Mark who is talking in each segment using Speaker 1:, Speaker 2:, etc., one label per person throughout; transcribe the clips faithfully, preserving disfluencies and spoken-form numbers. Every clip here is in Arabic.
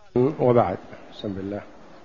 Speaker 1: وبعد. بسم الله.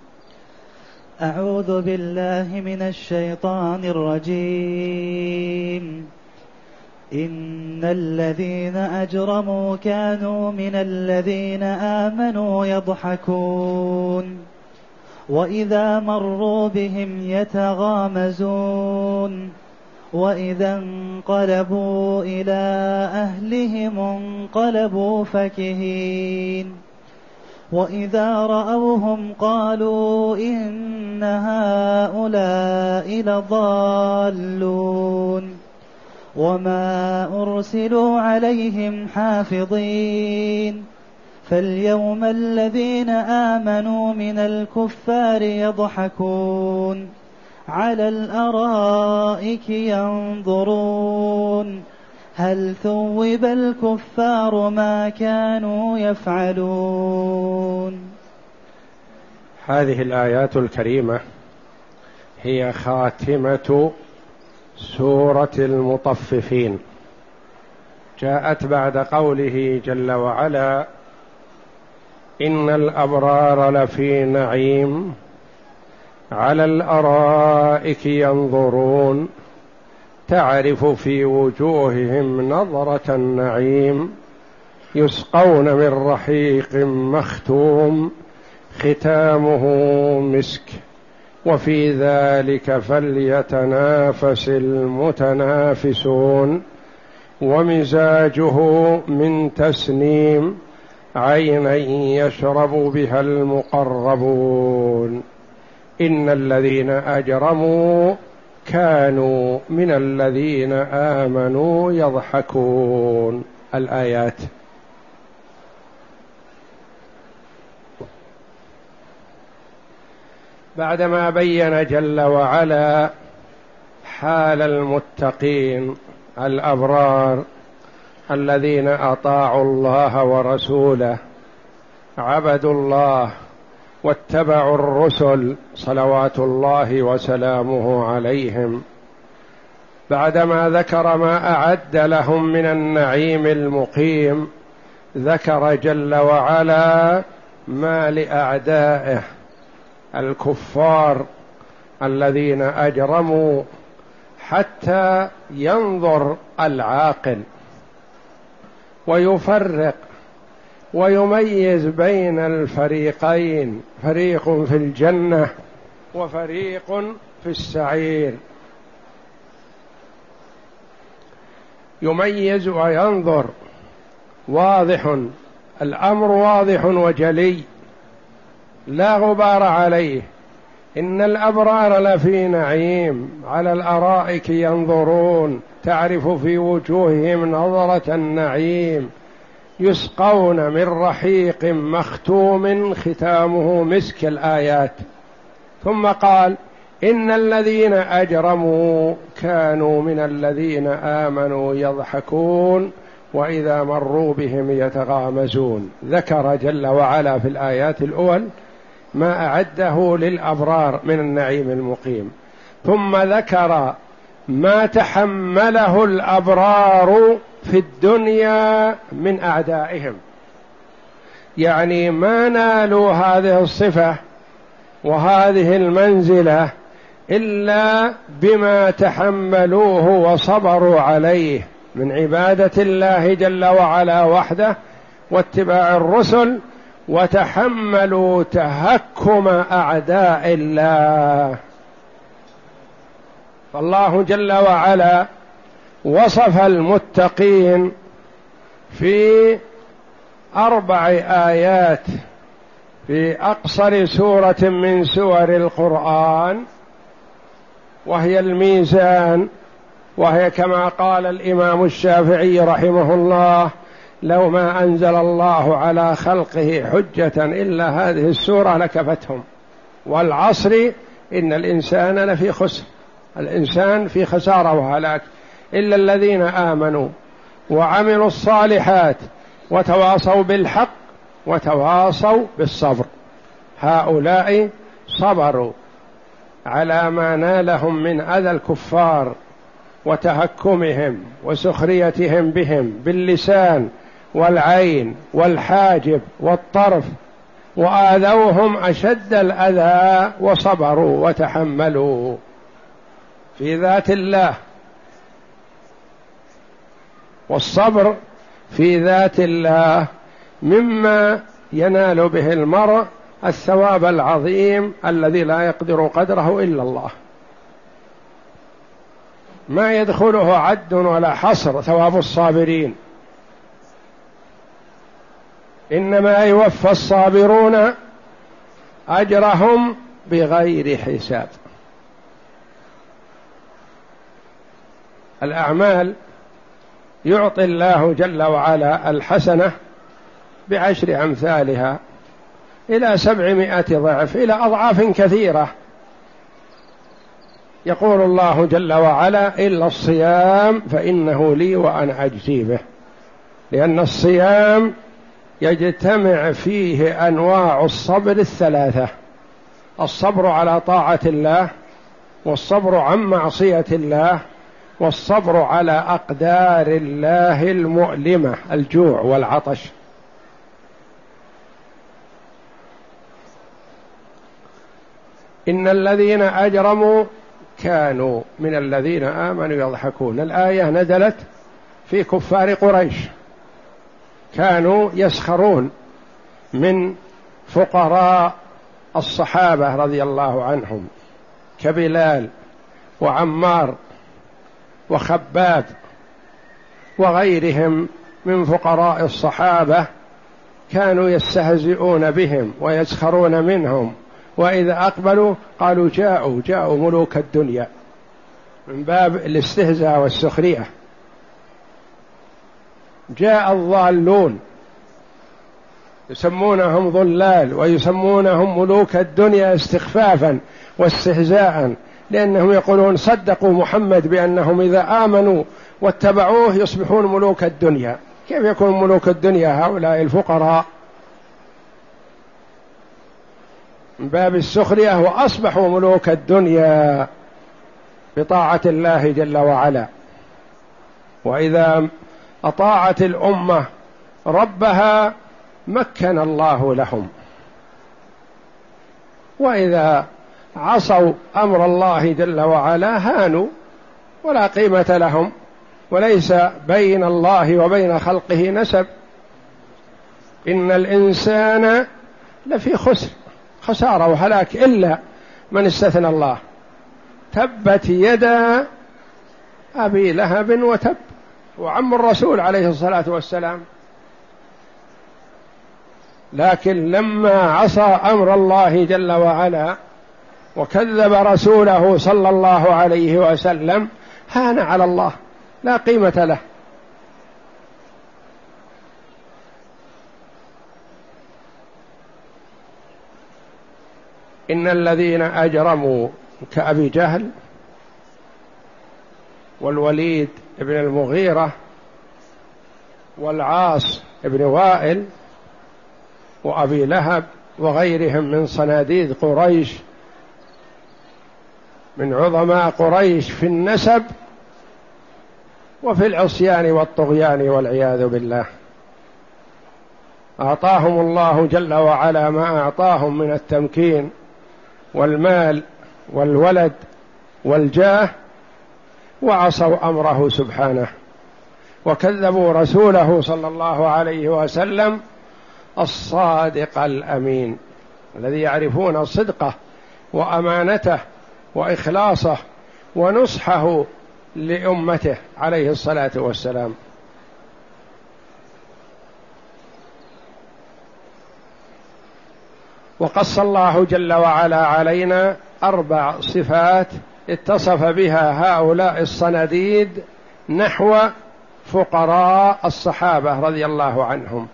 Speaker 2: أعوذ بالله من الشيطان الرجيم. إن الذين أجرموا كانوا من الذين آمنوا يضحكون وإذا مروا بهم يتغامزون وإذا انقلبوا إلى أهلهم انقلبوا فكهين وإذا رأوهم قالوا إن هؤلاء لضالون وما أرسلوا عليهم حافظين فاليوم الذين آمنوا من الكفار يضحكون على الأرائك ينظرون هل ثوب الكفار ما كانوا يفعلون.
Speaker 1: هذه الآيات الكريمة هي خاتمة سورة المطففين، جاءت بعد قوله جل وعلا: إن الأبرار لفي نعيم على الأرائك ينظرون تعرف في وجوههم نظرة النعيم يسقون من رحيق مختوم ختامه مسك وفي ذلك فليتنافس المتنافسون ومزاجه من تسنيم عينا يشرب بها المقربون. إن الذين أجرموا كانوا من الذين آمنوا يضحكون. الآيات. بعدما بين جل وعلا حال المتقين الأبرار الذين أطاعوا الله ورسوله عبدوا الله واتبعوا الرسل صلوات الله وسلامه عليهم، بعدما ذكر ما أعد لهم من النعيم المقيم ذكر جل وعلا ما لأعدائه الكفار الذين أجرموا، حتى ينظر العاقل ويفرق ويميز بين الفريقين، فريق في الجنة وفريق في السعير، يميز وينظر. واضح الأمر، واضح وجلي لا غبار عليه. إن الأبرار لفي نعيم على الأرائك ينظرون تعرف في وجوههم نظرة النعيم يسقون من رحيق مختوم ختامه مسك. الآيات. ثم قال: إن الذين أجرموا كانوا من الذين آمنوا يضحكون وإذا مروا بهم يتغامزون. ذكر جل وعلا في الآيات الأول ما أعده للأبرار من النعيم المقيم، ثم ذكر ما تحمله الأبرار في الدنيا من أعدائهم، يعني ما نالوا هذه الصفة وهذه المنزلة إلا بما تحملوه وصبروا عليه من عبادة الله جل وعلا وحده واتباع الرسل، وتحملوا تهكم أعداء الله. فالله جل وعلا وصف المتقين في أربع آيات في أقصر سورة من سور القرآن، وهي الميزان، وهي كما قال الإمام الشافعي رحمه الله: لو ما أنزل الله على خلقه حجة إلا هذه السورة لكفتهم. والعصر إن الإنسان لفي خسر، الإنسان في خسارة وهلاك إلا الذين آمنوا وعملوا الصالحات وتواصوا بالحق وتواصوا بالصبر، هؤلاء صبروا على ما نالهم من أذى الكفار وتهكمهم وسخريتهم بهم باللسان والعين والحاجب والطرف، وآذوهم أشد الأذى وصبروا وتحملوا في ذات الله. والصبر في ذات الله مما ينال به المرء الثواب العظيم الذي لا يقدر قدره إلا الله، ما يدخله عد ولا حصر ثواب الصابرين، إنما يوفى الصابرون أجرهم بغير حساب. الأعمال يعطي الله جل وعلا الحسنة بعشر أمثالها إلى سبعمائة ضعف، إلى أضعاف كثيرة. يقول الله جل وعلا: إلا الصيام فإنه لي وأنا أجزي به، لأن الصيام يجتمع فيه أنواع الصبر الثلاثة: الصبر على طاعة الله، والصبر عن معصية الله، والصبر على أقدار الله المؤلمة، الجوع والعطش. إن الذين أجرموا كانوا من الذين آمنوا يضحكون. الآية نزلت في كفار قريش، كانوا يسخرون من فقراء الصحابة رضي الله عنهم كبلال وعمار وخباب وغيرهم من فقراء الصحابة، كانوا يستهزئون بهم ويسخرون منهم، وإذا أقبلوا قالوا جاءوا جاءوا ملوك الدنيا، من باب الاستهزاء والسخرية. جاء الضالون يسمونهم ضلال ويسمونهم ملوك الدنيا استخفافا واستهزاء، لأنهم يقولون صدقوا محمد بأنهم إذا آمنوا واتبعوه يصبحون ملوك الدنيا. كيف يكون ملوك الدنيا هؤلاء الفقراء؟ من باب السخرية، وأصبحوا ملوك الدنيا بطاعة الله جل وعلا. وإذا أطاعت الأمة ربها مكن الله لهم، وإذا عصوا أمر الله جل وعلا هانوا ولا قيمة لهم، وليس بين الله وبين خلقه نسب. إن الإنسان لفي خسر، خسارة وهلاك إلا من استثنى الله. تبت يدا أبي لهب وتب، وعم الرسول عليه الصلاة والسلام، لكن لما عصى أمر الله جل وعلا وكذب رسوله صلى الله عليه وسلم هان على الله، لا قيمة له. إن الذين أجرموا كأبي جهل والوليد بن المغيرة والعاص بن وائل وأبي لهب وغيرهم من صناديد قريش، من عظماء قريش في النسب وفي العصيان والطغيان والعياذ بالله، أعطاهم الله جل وعلا ما أعطاهم من التمكين والمال والولد والجاه، وعصوا أمره سبحانه وكذبوا رسوله صلى الله عليه وسلم الصادق الأمين الذي يعرفون صدقه وأمانته وإخلاصه ونصحه لأمته عليه الصلاة والسلام. وقص الله جل وعلا علينا أربع صفات اتصف بها هؤلاء الصناديد نحو فقراء الصحابة رضي الله عنهم.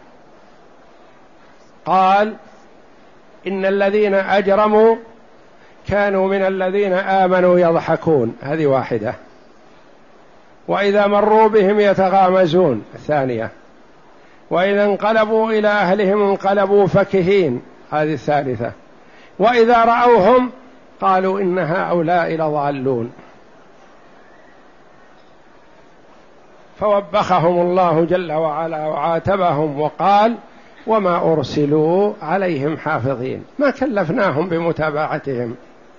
Speaker 1: قال: إن الذين أجرموا كانوا من الذين آمنوا يضحكون، هذه واحدة. وإذا مروا بهم يتغامزون، الثانية. وإذا انقلبوا إلى أهلهم انقلبوا فكهين، هذه الثالثة. وإذا رأوهم قالوا إن هؤلاء لضالون. فوبخهم الله جل وعلا وعاتبهم وقال: وما أرسلوا عليهم حافظين، ما كلفناهم بمتابعتهم.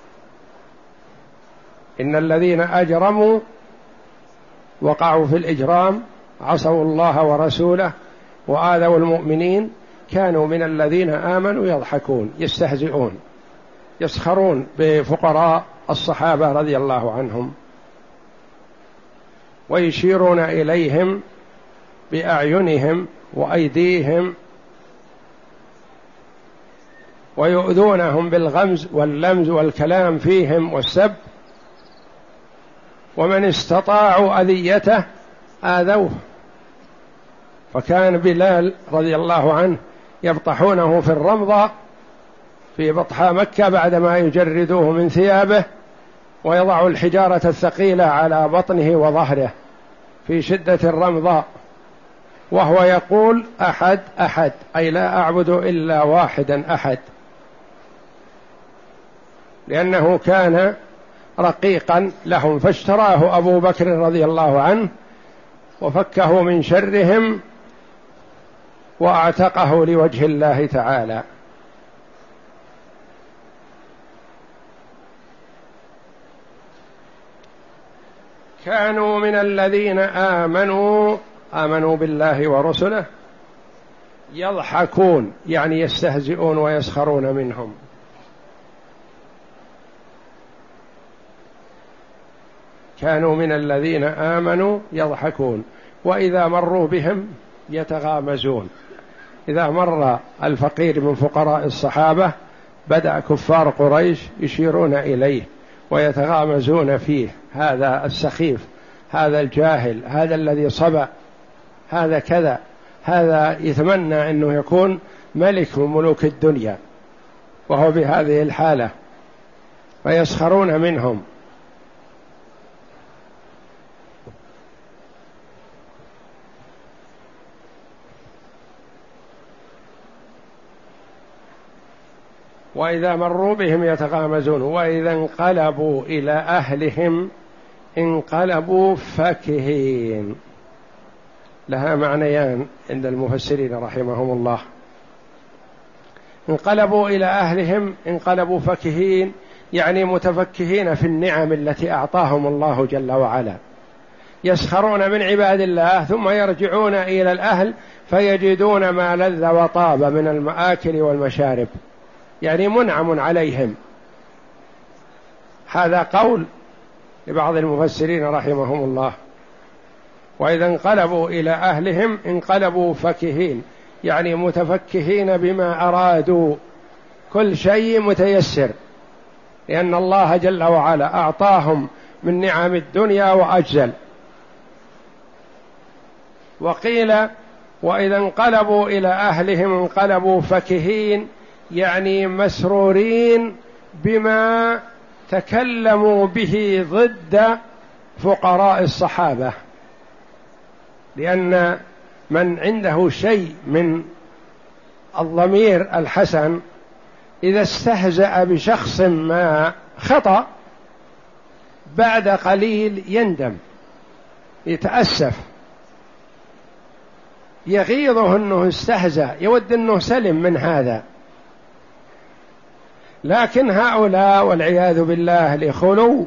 Speaker 1: إن الذين أجرموا وقعوا في الإجرام عصوا الله ورسوله وآذوا المؤمنين كانوا من الذين آمنوا يضحكون يستهزئون يسخرون بفقراء الصحابة رضي الله عنهم، ويشيرون إليهم بأعينهم وأيديهم، ويؤذونهم بالغمز واللمز والكلام فيهم والسب، ومن استطاعوا أذيته آذوه. فكان بلال رضي الله عنه يبطحونه في الرمضة في بطحاء مكة بعدما يجردوه من ثيابه، ويضع الحجارة الثقيلة على بطنه وظهره في شدة الرمضاء، وهو يقول أحد أحد، أي لا أعبد إلا واحدا أحد، لأنه كان رقيقا لهم، فاشتراه أبو بكر رضي الله عنه وفكه من شرهم واعتقه لوجه الله تعالى. كانوا من الذين آمنوا آمنوا بالله ورسله يضحكون، يعني يستهزئون ويسخرون منهم. كانوا من الذين آمنوا يضحكون وإذا مروا بهم يتغامزون. إذا مر الفقير من فقراء الصحابة بدأ كفار قريش يشيرون إليه ويتغامزون فيه، هذا السخيف، هذا الجاهل، هذا الذي صبأ، هذا كذا، هذا يتمنى أنه يكون ملك من ملوك الدنيا وهو بهذه الحالة، فيسخرون منهم. وإذا مروا بهم يتغامزون وإذا انقلبوا إلى أهلهم انقلبوا فكهين. لها معنيان عند المفسرين رحمهم الله. انقلبوا إلى أهلهم انقلبوا فكهين، يعني متفكهين في النعم التي أعطاهم الله جل وعلا، يسخرون من عباد الله ثم يرجعون إلى الأهل فيجدون ما لذ وطاب من المآكل والمشارب، يعني منعم عليهم. هذا قول لبعض المفسرين رحمهم الله. وإذا انقلبوا إلى أهلهم انقلبوا فكهين، يعني متفكهين بما أرادوا، كل شيء متيسر، لأن الله جل وعلا أعطاهم من نعم الدنيا وأجزل. وقيل وإذا انقلبوا إلى أهلهم انقلبوا فكهين، يعني مسرورين بما تكلموا به ضد فقراء الصحابة، لأن من عنده شيء من الضمير الحسن إذا استهزأ بشخص ما خطأ بعد قليل يندم يتأسف، يغيظه أنه استهزأ، يود أنه سلم من هذا. لكن هؤلاء والعياذ بالله لخلو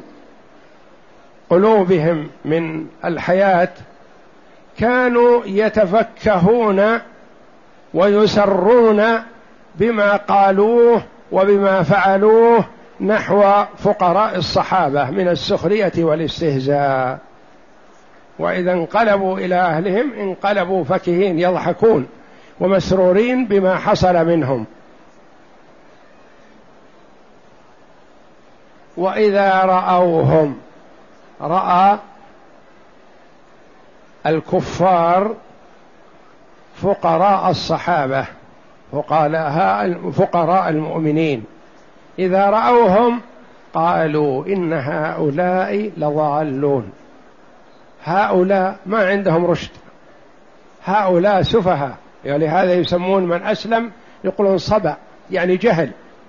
Speaker 1: قلوبهم من الحياة كانوا يتفكهون ويسرون بما قالوه وبما فعلوه نحو فقراء الصحابة من السخرية والاستهزاء. وإذا انقلبوا إلى أهلهم انقلبوا فكهين، يضحكون ومسرورين بما حصل منهم. وإذا رأوهم، رأى الكفار فقراء الصحابة فقراء المؤمنين، إذا رأوهم قالوا إن هؤلاء لضالون، هؤلاء ما عندهم رشد، هؤلاء سفهاء، يعني هذا يسمون من أسلم يقولون صبأ، يعني جهل،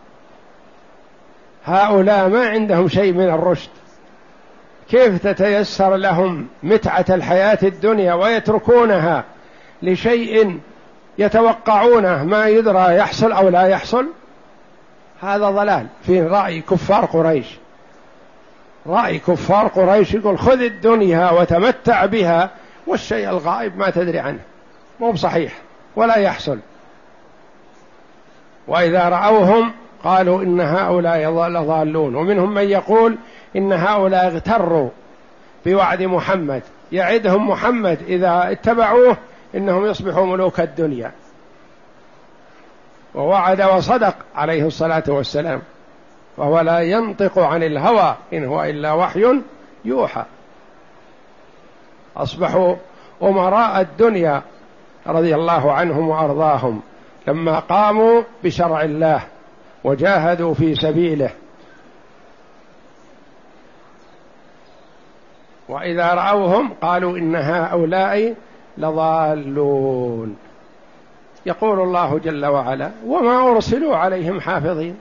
Speaker 1: هؤلاء ما عندهم شيء من الرشد. كيف تتيسر لهم متعة الحياة الدنيا ويتركونها لشيء يتوقعونه ما يدرى يحصل أو لا يحصل، هذا ضلال في رأي كفار قريش. رأي كفار قريش يقول خذ الدنيا وتمتع بها والشيء الغائب ما تدري عنه، مو بصحيح ولا يحصل. وإذا رأوهم قالوا إن هؤلاء لضالون. ومنهم من يقول إن هؤلاء اغتروا بوعد محمد، يعدهم محمد إذا اتبعوه إنهم يصبحوا ملوك الدنيا، ووعد وصدق عليه الصلاة والسلام، وهو لا ينطق عن الهوى إن هو إلا وحي يوحى. أصبحوا أمراء الدنيا رضي الله عنهم وأرضاهم لما قاموا بشرع الله وجاهدوا في سبيله. وإذا رأوهم قالوا إن هؤلاء لضالون. يقول الله جل وعلا وما أرسلوا عليهم حافظين،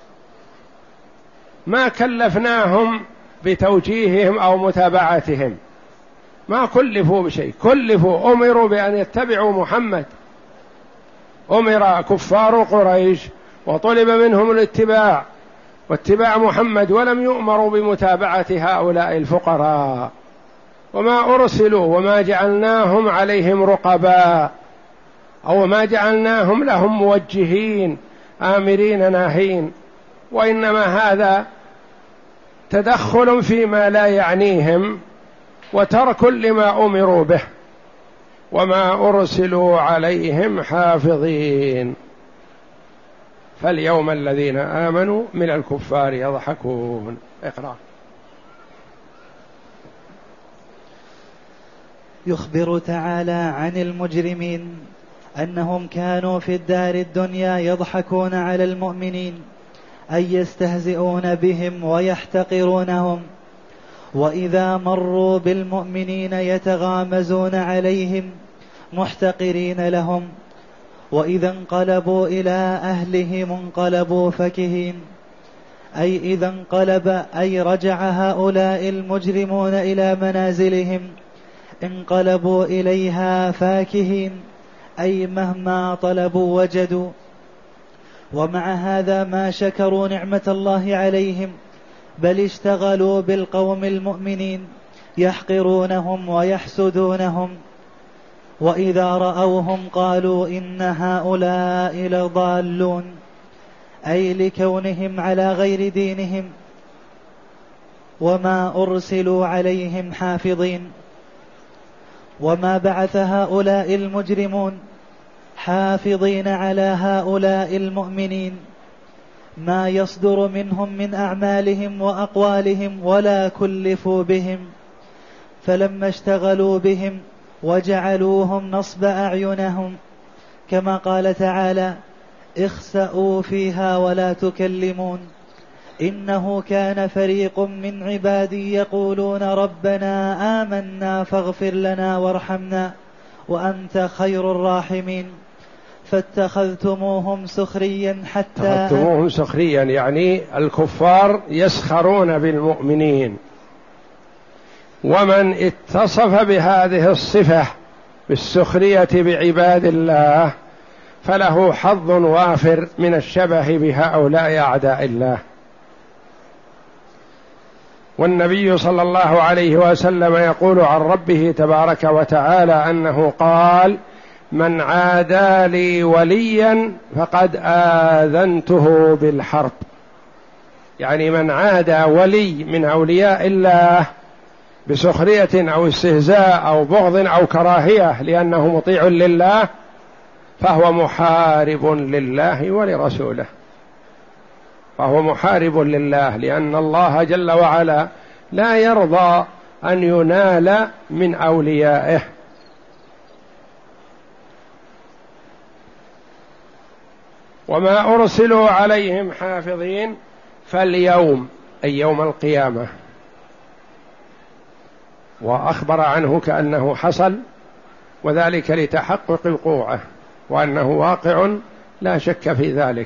Speaker 1: ما كلفناهم بتوجيههم أو متابعتهم، ما كلفوا بشيء، كلفوا أمروا بأن يتبعوا محمد. أمر كفار قريش وطلب منهم الاتباع واتباع محمد، ولم يؤمروا بمتابعة هؤلاء الفقراء. وما أرسلوا وما جعلناهم عليهم رقباء، أو ما جعلناهم لهم موجهين آمرين ناهين، وإنما هذا تدخل فيما لا يعنيهم وترك لما أمروا به. وما أرسلوا عليهم حافظين. فاليوم الذين آمنوا من الكفار يضحكون. اقرأ.
Speaker 2: يخبر تعالى عن المجرمين أنهم كانوا في الدار الدنيا يضحكون على المؤمنين، أي يستهزئون بهم ويحتقرونهم، وإذا مروا بالمؤمنين يتغامزون عليهم محتقرين لهم، وإذا انقلبوا إلى أهلهم انقلبوا فكهين. أي إذا انقلب أي رجع هؤلاء المجرمون إلى منازلهم انقلبوا إليها فاكهين، أي مهما طلبوا وجدوا. ومع هذا ما شكروا نعمة الله عليهم، بل اشتغلوا بالقوم المؤمنين يحقرونهم ويحسدونهم. وإذا رأوهم قالوا إن هؤلاء لضالون، أي لكونهم على غير دينهم. وما أرسلوا عليهم حافظين. وما بعث هؤلاء المجرمون حافظين على هؤلاء المؤمنين ما يصدر منهم من أعمالهم وأقوالهم، ولا كلفوا بهم، فلما اشتغلوا بهم وجعلوهم نصب أعينهم، كما قال تعالى اخسأوا فيها ولا تكلمون إنه كان فريق من عبادي يقولون ربنا آمنا فاغفر لنا وارحمنا وأنت خير الراحمين فاتخذتموهم سخريا حتى
Speaker 1: اتخذتموهم سخريا، يعني الكفار يسخرون بالمؤمنين. ومن اتصف بهذه الصفة بالسخرية بعباد الله فله حظ وافر من الشبه بهؤلاء أعداء الله. والنبي صلى الله عليه وسلم يقول عن ربه تبارك وتعالى أنه قال من عادى لي وليا فقد آذنته بالحرب. يعني من عادى ولي من أولياء الله بسخرية أو استهزاء أو بغض أو كراهية لأنه مطيع لله فهو محارب لله ولرسوله، فهو محارب لله، لأن الله جل وعلا لا يرضى أن ينال من أوليائه. وما أرسلوا عليهم حافظين، فاليوم أي يوم القيامة، وأخبر عنه كأنه حصل، وذلك لتحقق وقوعه وأنه واقع لا شك في ذلك.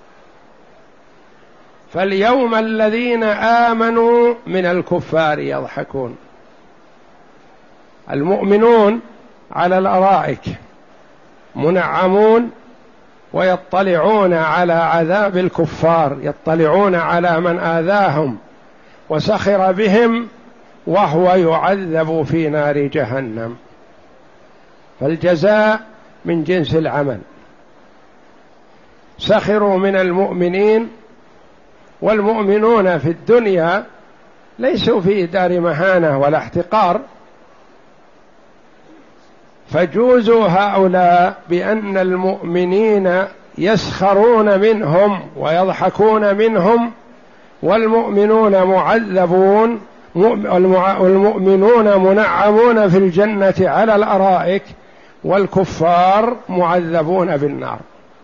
Speaker 1: فاليوم الذين آمنوا من الكفار يضحكون. المؤمنون على الأرائك منعمون ويطلعون على عذاب الكفار، يطلعون على من آذاهم وسخر بهم وهو يعذب في نار جهنم. فالجزاء من جنس العمل. سخروا من المؤمنين، والمؤمنون في الدنيا ليسوا في دار مهانة ولا احتقار، فجوزوا هؤلاء بأن المؤمنين يسخرون منهم ويضحكون منهم، والمؤمنون معذبون، والمؤمنون منعمون في الجنة على الأرائك، والكفار معذبون بالنار.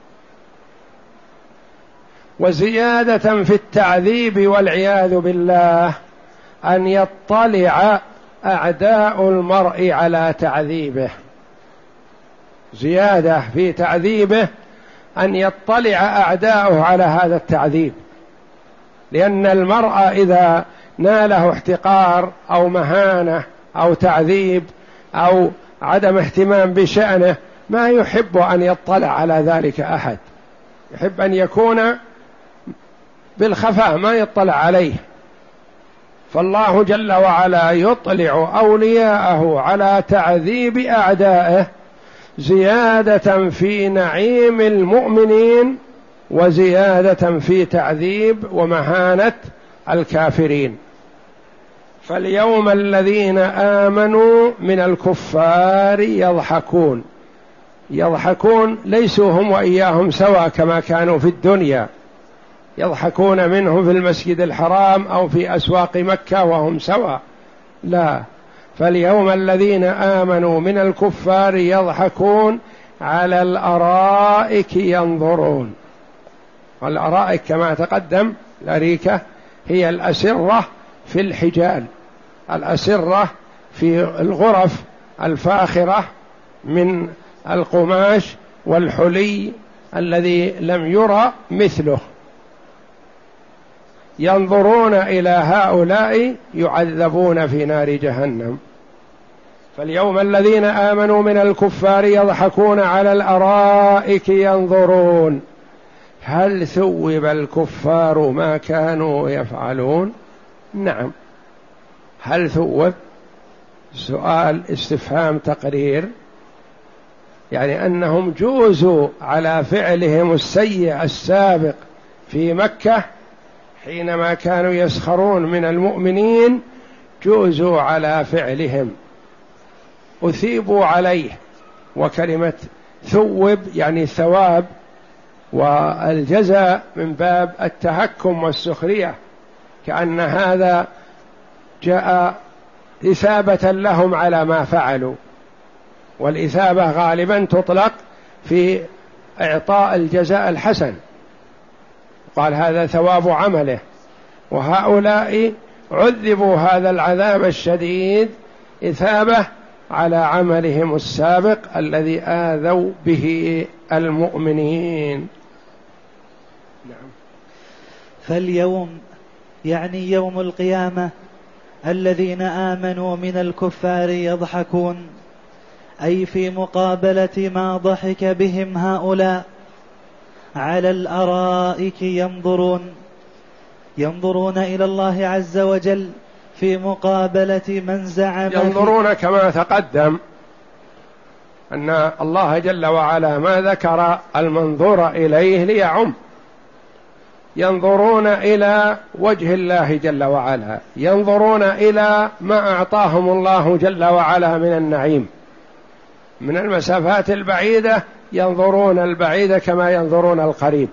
Speaker 1: وزيادة في التعذيب والعياذ بالله أن يطلع أعداء المرء على تعذيبه، زيادة في تعذيبه أن يطلع أعداؤه على هذا التعذيب، لأن المرء إذا ناله احتقار أو مهانة أو تعذيب أو عدم اهتمام بشأنه ما يحب أن يطلع على ذلك أحد، يحب أن يكون بالخفاء ما يطلع عليه. فالله جل وعلا يطلع أولياءه على تعذيب أعدائه زيادة في نعيم المؤمنين وزيادة في تعذيب ومهانة الكافرين. فاليوم الذين آمنوا من الكفار يضحكون، يضحكون ليسوا هم وإياهم سواء كما كانوا في الدنيا، يضحكون منهم في المسجد الحرام أو في أسواق مكة وهم سواء، لا، فاليوم الذين آمنوا من الكفار يضحكون على الأرائك ينظرون. والأرائك كما تقدم الأريكة هي الأسرة في الحجال، الأسرة في الغرف الفاخرة من القماش والحلي الذي لم يرى مثله. ينظرون إلى هؤلاء يعذبون في نار جهنم. فاليوم الذين آمنوا من الكفار يضحكون على الأرائك ينظرون هل ثوب الكفار ما كانوا يفعلون؟ نعم. هل ثوب؟ سؤال استفهام تقرير، يعني أنهم جوزوا على فعلهم السيء السابق في مكة حينما كانوا يسخرون من المؤمنين، جوزوا على فعلهم أثيبوا عليه. وكلمة ثوب يعني ثواب، والجزاء من باب التهكم والسخرية، كأن هذا جاء إثابة لهم على ما فعلوا. والإثابة غالبا تطلق في إعطاء الجزاء الحسن، قال هذا ثواب عمله. وهؤلاء عذبوا هذا العذاب الشديد إثابة على عملهم السابق الذي آذوا به المؤمنين. نعم.
Speaker 2: فاليوم يعني يوم القيامة الذين آمنوا من الكفار يضحكون، أي في مقابلة ما ضحك بهم هؤلاء على الأرائك ينظرون، ينظرون إلى الله عز وجل في مقابلة من زعم
Speaker 1: ينظرون كما تقدم أن الله جل وعلا ما ذكر المنظور إليه ليعم، ينظرون إلى وجه الله جل وعلا، ينظرون إلى ما أعطاهم الله جل وعلا من النعيم من المسافات البعيدة، ينظرون البعيد كما ينظرون القريب.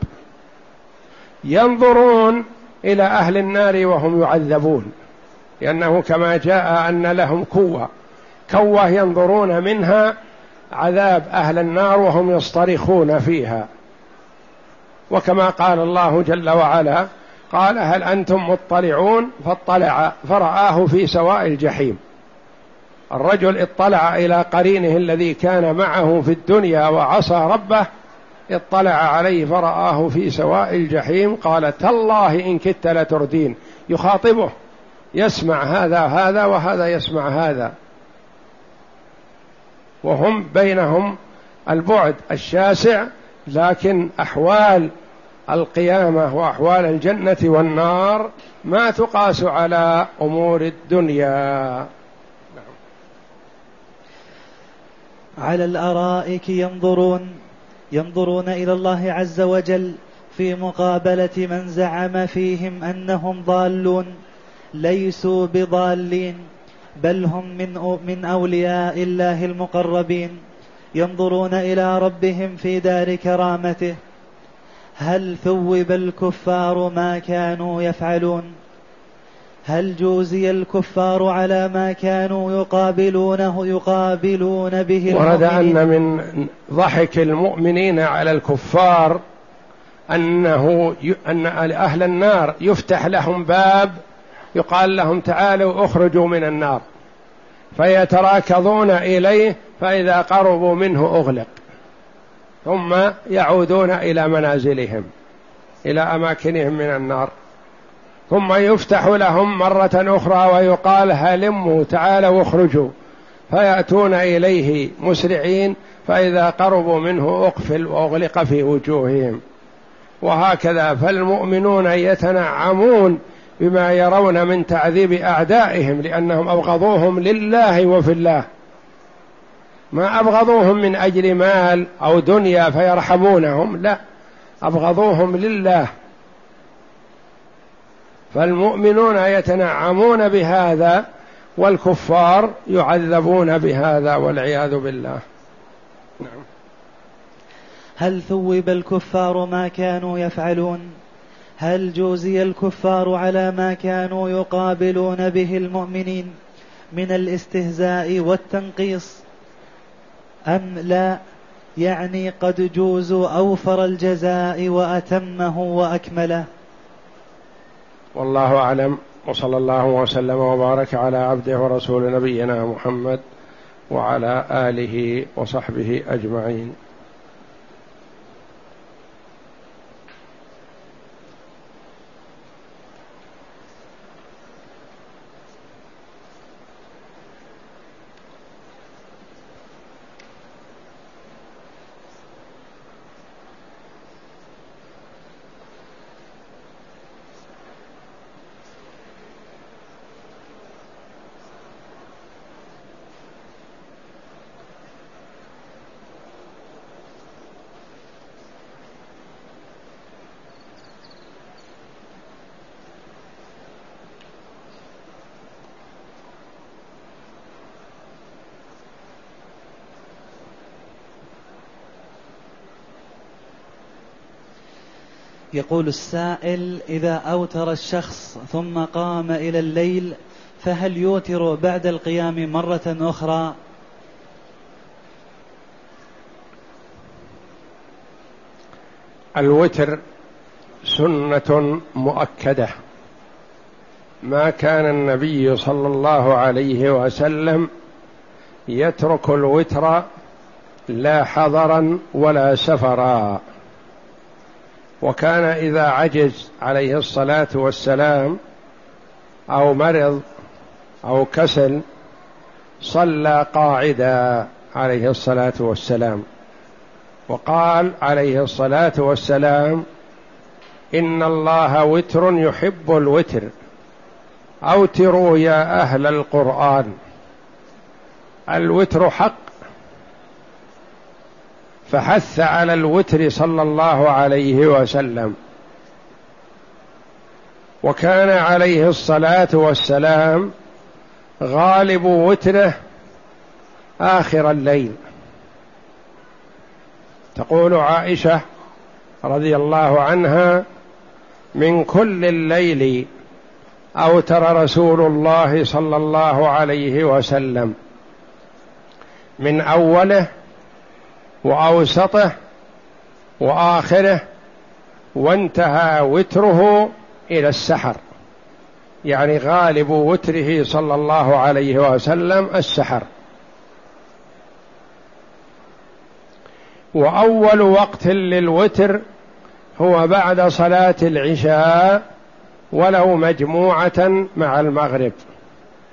Speaker 1: ينظرون إلى أهل النار وهم يعذبون، لأنه كما جاء أن لهم كوة كوة ينظرون منها عذاب أهل النار وهم يصطرخون فيها. وكما قال الله جل وعلا قال هل أنتم مطلعون؟ فاطلع فرآه في سواء الجحيم. الرجل اطلع إلى قرينه الذي كان معه في الدنيا وعصى ربه، اطلع عليه فرآه في سواء الجحيم، قال تالله إن كدت لتردين. يخاطبه، يسمع هذا هذا وهذا يسمع هذا، وهم بينهم البعد الشاسع، لكن أحوال القيامة وأحوال الجنة والنار ما تقاس على أمور الدنيا.
Speaker 2: على الأرائك ينظرون ينظرون إلى الله عز وجل في مقابلة من زعم فيهم أنهم ضالون، ليسوا بضالين بل هم من من أولياء الله المقربين، ينظرون إلى ربهم في دار كرامته. هل ثوب الكفار ما كانوا يفعلون؟ هل جوزي الكفار على ما كانوا يقابلونه يقابلون به المؤمنين؟
Speaker 1: ورد أن من ضحك المؤمنين على الكفار أنه أن أهل النار يفتح لهم باب يقال لهم تعالوا اخرجوا من النار، فيتراكضون إليه، فإذا قربوا منه أغلق، ثم يعودون إلى منازلهم إلى أماكنهم من النار، ثم يفتح لهم مرة أخرى ويقال هلموا تعالوا اخرجوا، فيأتون إليه مسرعين، فإذا قربوا منه أقفل وأغلق في وجوههم. وهكذا فالمؤمنون يتنعمون بما يرون من تعذيب أعدائهم، لأنهم أبغضوهم لله وفي الله، ما أبغضوهم من أجل مال أو دنيا فيرحمونهم، لا، أبغضوهم لله. فالمؤمنون يتنعمون بهذا والكفار يعذبون بهذا والعياذ بالله. نعم.
Speaker 2: هل ثوب الكفار ما كانوا يفعلون؟ هل جوزي الكفار على ما كانوا يقابلون به المؤمنين من الاستهزاء والتنقيص أم لا؟ يعني قد جوزوا أوفر الجزاء وأتمه وأكمله.
Speaker 1: والله أعلم، وصلى الله وسلم وبارك على عبده ورسول نبينا محمد وعلى آله وصحبه أجمعين.
Speaker 2: يقول السائل: إذا أوتر الشخص ثم قام إلى الليل فهل يوتر بعد القيام مرة أخرى؟
Speaker 1: الوتر سنة مؤكدة، ما كان النبي صلى الله عليه وسلم يترك الوتر لا حضرا ولا سفرا، وكان إذا عجز عليه الصلاة والسلام أو مرض أو كسل صلى قاعدا عليه الصلاة والسلام، وقال عليه الصلاة والسلام: إن الله وتر يحب الوتر، أوتروا يا أهل القرآن. الوتر حق، فحث على الوتر صلى الله عليه وسلم، وكان عليه الصلاة والسلام غالب وتره آخر الليل. تقول عائشة رضي الله عنها: من كل الليل أوتر رسول الله صلى الله عليه وسلم، من أوله وأوسطه وآخره، وانتهى وتره إلى السحر، يعني غالب وتره صلى الله عليه وسلم السحر. وأول وقت للوتر هو بعد صلاة العشاء ولو مجموعة مع المغرب،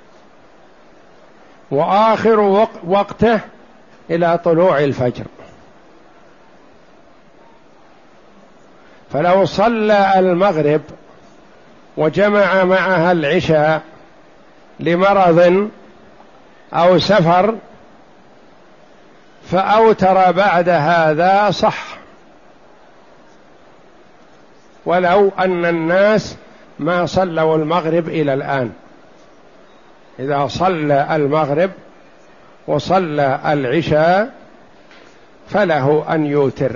Speaker 1: وآخر وقته إلى طلوع الفجر، فلو صلى المغرب وجمع معها العشاء لمرض أو سفر فأوتر بعد هذا صح، ولو أن الناس ما صلوا المغرب إلى الآن. إذا صلى المغرب وصلى العشاء فله أن يوتر،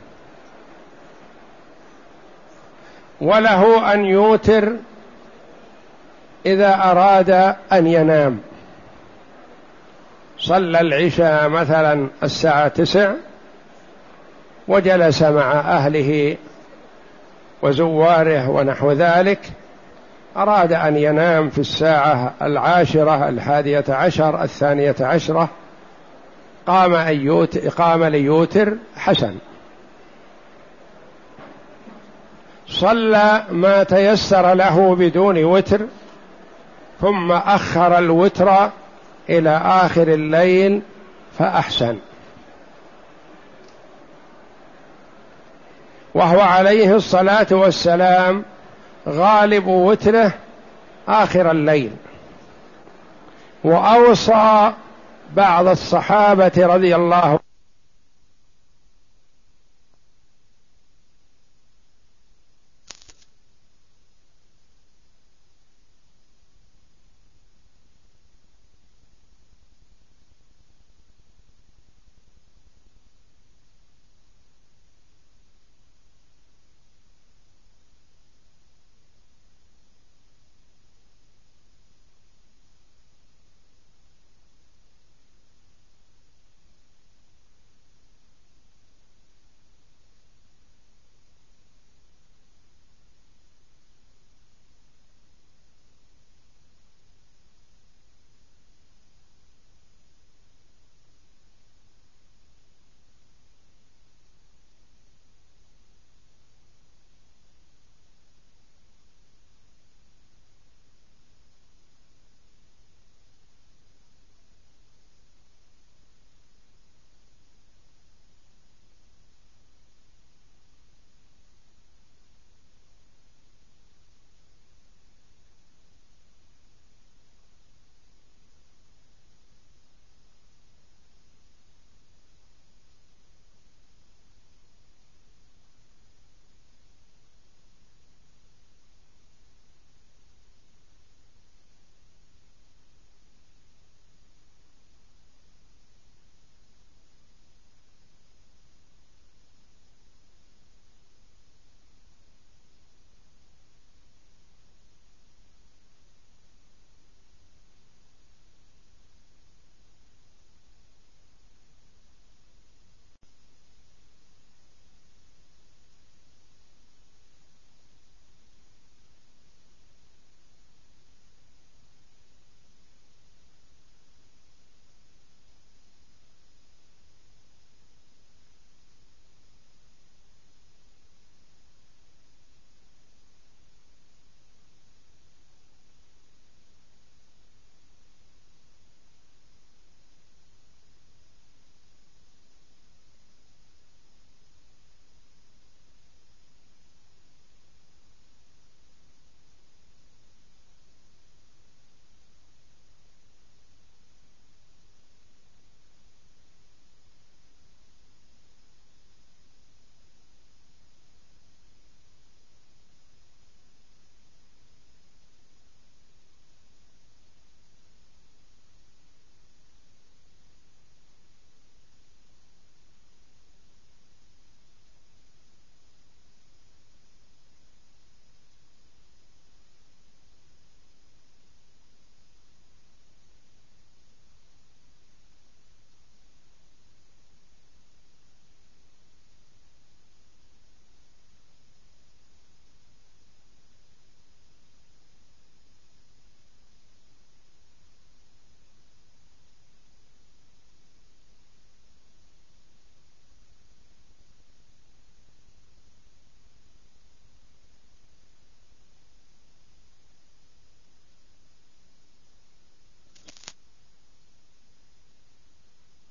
Speaker 1: وله أن يوتر إذا أراد أن ينام. صلى العشاء مثلا الساعة تسع وجلس مع أهله وزواره ونحو ذلك، أراد أن ينام في الساعة العاشرة الحادية عشر الثانية عشرة، قام أن يوتر قام ليوتر حسن. صلى ما تيسر له بدون وتر ثم أخر الوتر إلى آخر الليل فأحسن، وهو عليه الصلاة والسلام غالب وتره آخر الليل. وأوصى بعض الصحابة رضي الله عنهم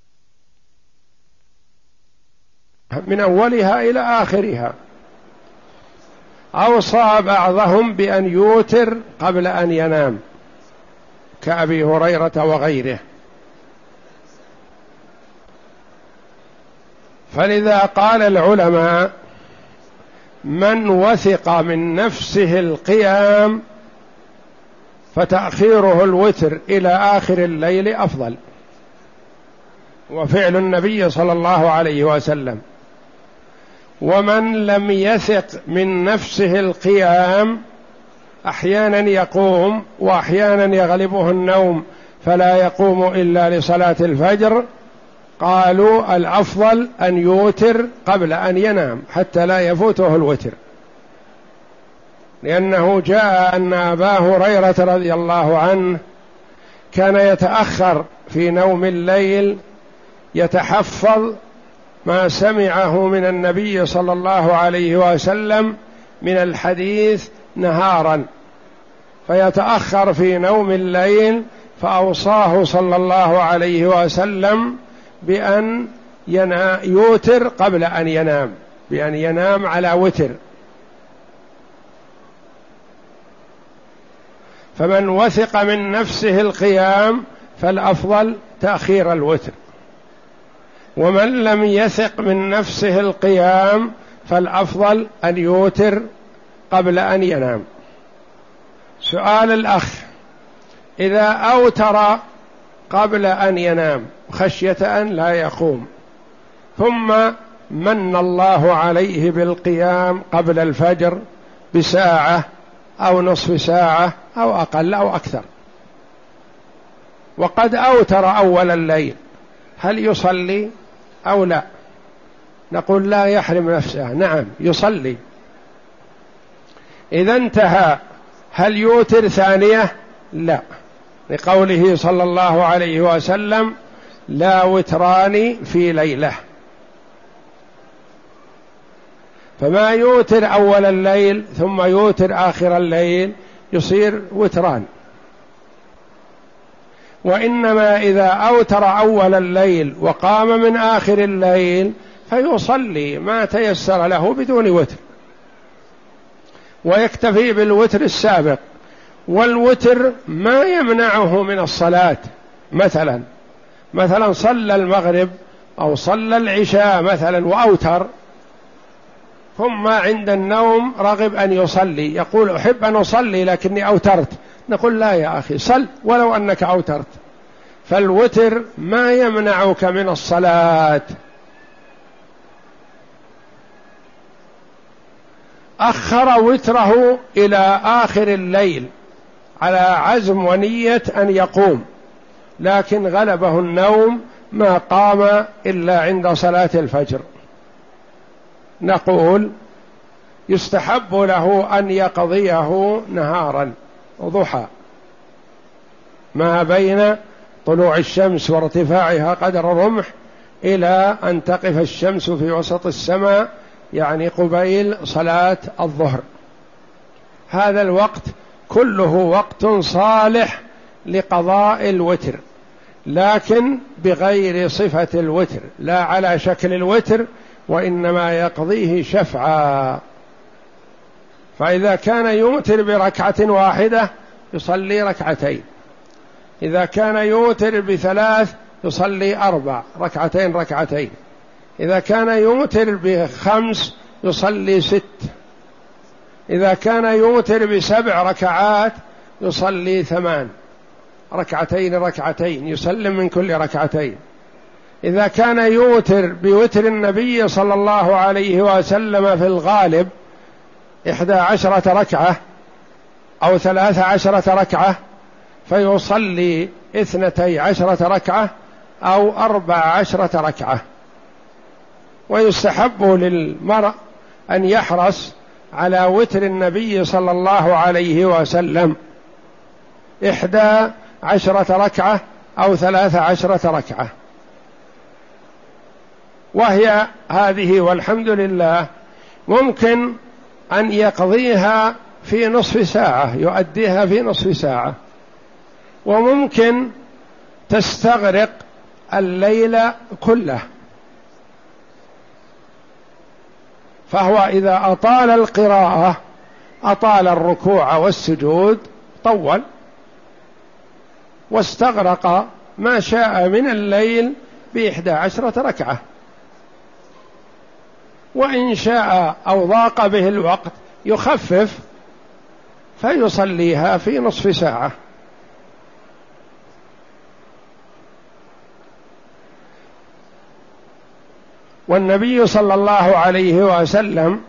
Speaker 1: من أولها إلى آخرها. أوصى بعضهم بأن يوتر قبل أن ينام كأبي هريرة وغيره. فلذا قال العلماء: من وثق من نفسه القيام فتأخيره الوتر إلى آخر الليل أفضل، وفعل النبي صلى الله عليه وسلم. ومن لم يثق من نفسه القيام أحيانا يقوم وأحيانا يغلبه النوم فلا يقوم إلا لصلاة الفجر، قالوا الأفضل أن يوتر قبل أن ينام حتى لا يفوته الوتر، لأنه جاء أن أبا هريرة رضي الله عنه كان يتأخر في نوم الليل يتحفظ ما سمعه من النبي صلى الله عليه وسلم من الحديث نهارا، فيتأخر في نوم الليل، فأوصاه صلى الله عليه وسلم بأن يوتر قبل أن ينام، بأن ينام على وتر. فمن وثق من نفسه القيام فالأفضل تأخير الوتر، ومن لم يثق من نفسه القيام فالأفضل أن يوتر قبل أن ينام. سؤال الأخ: إذا أوتر قبل أن ينام خشية أن لا يقوم، ثم من الله عليه بالقيام قبل الفجر بساعة أو نصف ساعة أو أقل أو أكثر، وقد أوتر أول الليل، هل يصلي أو لا؟ نقول لا يحرم نفسه، نعم يصلي. إذا انتهى هل يوتر ثانية؟ لا، لقوله صلى الله عليه وسلم: لا وتران في ليلة. فما يوتر أول الليل ثم يوتر آخر الليل يصير وتران. وإنما إذا أوتر أول الليل وقام من آخر الليل فيصلي ما تيسر له بدون وتر، ويكتفي بالوتر السابق. والوتر ما يمنعه من الصلاة، مثلا مثلا صلى المغرب أو صلى العشاء مثلا وأوتر، ثم عند النوم رغب أن يصلي، يقول أحب أن أصلي لكني أوترت، نقول لا يا أخي صل ولو أنك أوترت، فالوتر ما يمنعك من الصلاة. أخر وتره إلى آخر الليل على عزم ونية أن يقوم، لكن غلبه النوم ما قام إلا عند صلاة الفجر، نقول يستحب له أن يقضيه نهارا ضحى ما بين طلوع الشمس وارتفاعها قدر الرمح إلى أن تقف الشمس في وسط السماء، يعني قبيل صلاة الظهر. هذا الوقت كله وقت صالح لقضاء الوتر، لكن بغير صفة الوتر، لا على شكل الوتر، وإنما يقضيه شفعا. فإذا كان يوتر بركعة واحدة يصلي ركعتين، إذا كان يوتر بثلاث يصلي أربع ركعتين ركعتين، إذا كان يوتر بخمس يصلي ست، إذا كان يوتر بسبع ركعات يصلي ثمان ركعتين ركعتين، يسلم من كل ركعتين. إذا كان يوتر بوتر النبي صلى الله عليه وسلم في الغالب إحدى عشرة ركعة أو ثلاث عشرة ركعة فيصلي اثنتي عشرة ركعة أو أربع عشرة ركعة. ويستحب للمرء أن يحرص على وتر النبي صلى الله عليه وسلم إحدى عشرة ركعة أو ثلاث عشرة ركعة، وهي هذه والحمد لله ممكن أن يقضيها في نصف ساعة، يؤديها في نصف ساعة، وممكن تستغرق الليل كله. فهو إذا أطال القراءة أطال الركوع والسجود طول، واستغرق ما شاء من الليل بإحدى عشرة ركعة، وإن شاء أو ضاق به الوقت يخفف فيصليها في نصف ساعة. والنبي صلى الله عليه وسلم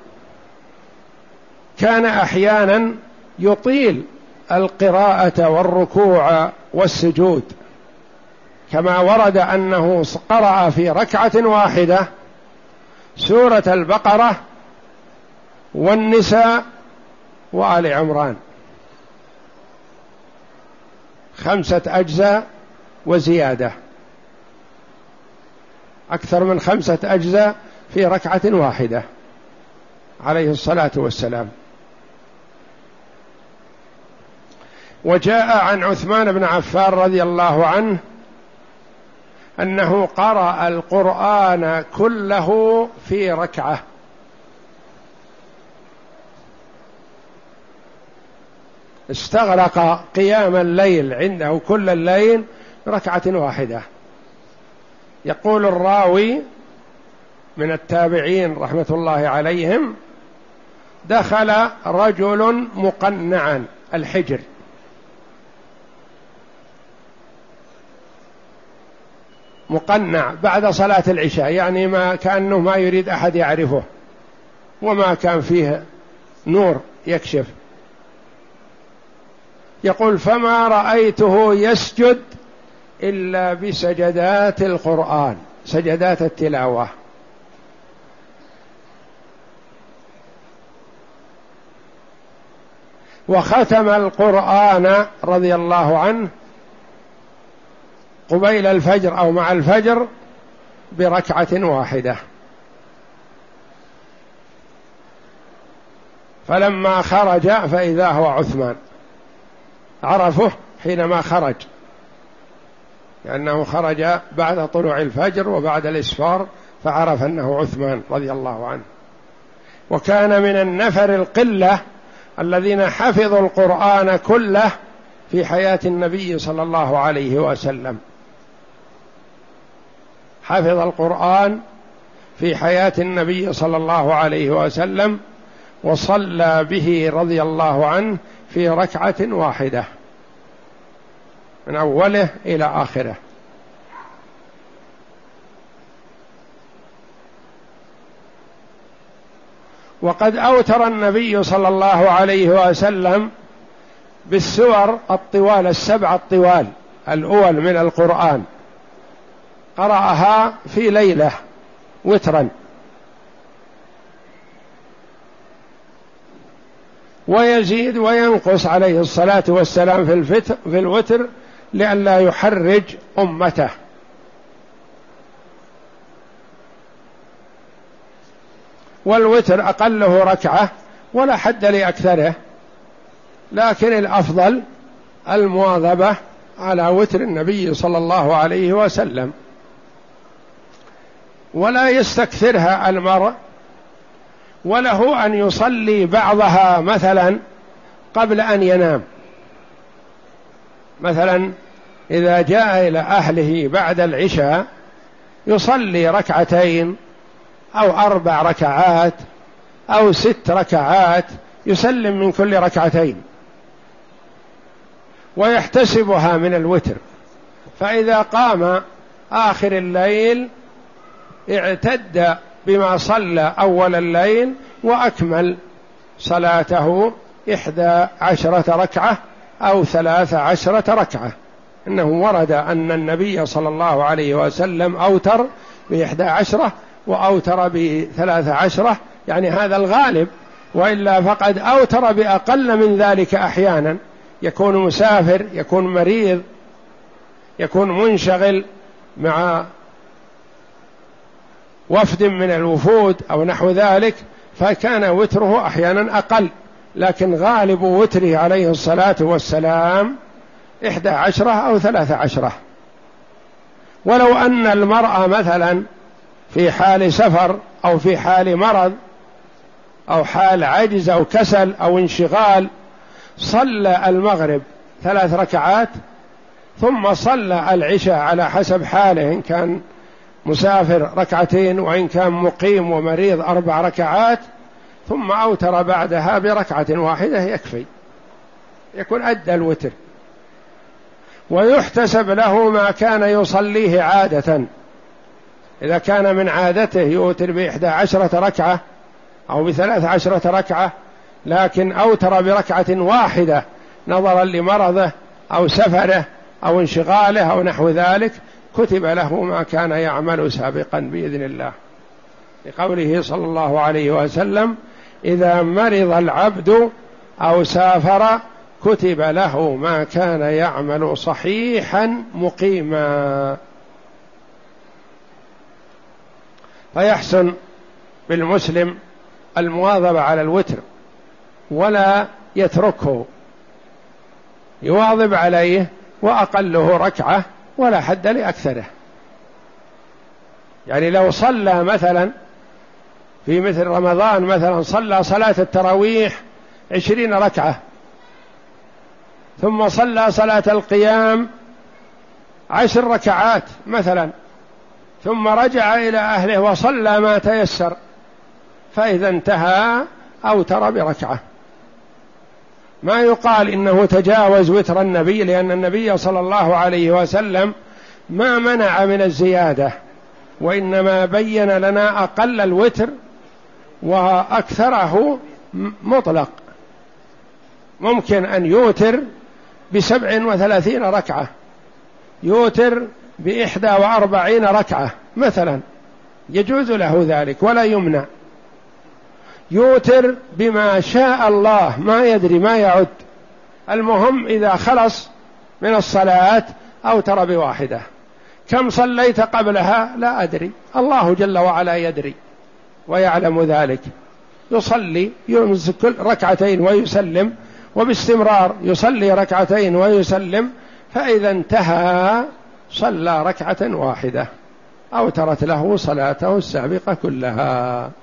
Speaker 1: كان أحيانا يطيل القراءة والركوع والسجود، كما ورد أنه قرأ في ركعة واحدة سورة البقرة والنساء وآل عمران، خمسة أجزاء وزيادة، أكثر من خمسة أجزاء في ركعة واحدة عليه الصلاة والسلام. وجاء عن عثمان بن عفان رضي الله عنه أنه قرأ القرآن كله في ركعة، استغرق قيام الليل عنده كل الليل ركعة واحدة. يقول الراوي من التابعين رحمة الله عليهم: دخل رجل مقنعا الحجر، مقنع بعد صلاة العشاء، يعني ما كأنه ما يريد أحد يعرفه، وما كان فيه نور يكشف. يقول: فما رأيته يسجد إلا بسجدات القرآن، سجدات التلاوة. وختم القرآن رضي الله عنه قبيل الفجر أو مع الفجر بركعة واحدة. فلما خرج فإذا هو عثمان، عرفه حينما خرج، لأنه خرج بعد طلوع الفجر وبعد الإسفار، فعرف أنه عثمان رضي الله عنه. وكان من النفر القلة الذين حفظوا القرآن كله في حياة النبي صلى الله عليه وسلم، حفظ القرآن في حياة النبي صلى الله عليه وسلم، وصلى به رضي الله عنه في ركعة واحدة من أوله إلى آخره. وقد أوتر النبي صلى الله عليه وسلم بالسور الطوال السبع الطوال الأول من القرآن، قرأها في ليلة وترا، ويزيد وينقص عليه الصلاة والسلام في الفتر في الوتر لئلا يحرج أمته. والوتر أقله ركعة ولا حد لأكثره، لكن الأفضل المواظبة على وتر النبي صلى الله عليه وسلم، ولا يستكثرها المرء، وله أن يصلي بعضها مثلا قبل أن ينام. مثلا إذا جاء إلى أهله بعد العشاء يصلي ركعتين أو أربع ركعات أو ست ركعات، يسلم من كل ركعتين ويحتسبها من الوتر. فإذا قام آخر الليل اعتد بما صلى أول الليل وأكمل صلاته إحدى عشرة ركعة أو ثلاث عشرة ركعة. إنه ورد أن النبي صلى الله عليه وسلم أوتر بإحدى عشرة وأوتر بثلاث عشرة، يعني هذا الغالب، وإلا فقد أوتر بأقل من ذلك أحيانا، يكون مسافر، يكون مريض، يكون منشغل مع وفد من الوفود أو نحو ذلك، فكان وتره أحيانا أقل، لكن غالب وتره عليه الصلاة والسلام إحدى عشرة أو ثلاث عشرة. ولو أن المرأة مثلا في حال سفر أو في حال مرض أو حال عجز أو كسل أو انشغال، صلى المغرب ثلاث ركعات ثم صلى العشاء على حسب حاله، إن كان مسافر ركعتين، وإن كان مقيم ومريض أربع ركعات، ثم أوتر بعدها بركعة واحدة يكفي، يكون أدى الوتر. ويحتسب له ما كان يصليه عادة، إذا كان من عادته يوتر بإحدى عشرة ركعة أو بثلاث عشرة ركعة، لكن أوتر بركعة واحدة نظرا لمرضه أو سفره أو انشغاله أو نحو ذلك، كتب له ما كان يعمل سابقا بإذن الله، لقوله صلى الله عليه وسلم: إذا مرض العبد أو سافر كتب له ما كان يعمل صحيحا مقيما. فيحسن بالمسلم المواظبة على الوتر ولا يتركه، يواظب عليه، وأقله ركعة ولا حد لأكثره. يعني لو صلى مثلا في مثل رمضان مثلا صلى صلاة التراويح عشرين ركعة، ثم صلى صلاة القيام عشر ركعات مثلا، ثم رجع إلى أهله وصلى ما تيسر، فإذا انتهى أوتر بركعة. ما يقال إنه تجاوز وتر النبي، لأن النبي صلى الله عليه وسلم ما منع من الزيادة، وإنما بين لنا أقل الوتر وأكثره مطلق. ممكن أن يوتر بسبع وثلاثين ركعة، يوتر بإحدى وأربعين ركعة مثلا، يجوز له ذلك ولا يمنع. يوتر بما شاء الله، ما يدري ما يعد، المهم إذا خلص من الصلاة أوتر بواحدة. كم صليت قبلها لا أدري، الله جل وعلا يدري ويعلم ذلك. يصلي يمسك كل ركعتين ويسلم، وباستمرار يصلي ركعتين ويسلم، فإذا انتهى صلى ركعة واحدة أوترت له صلاته السابقة كلها.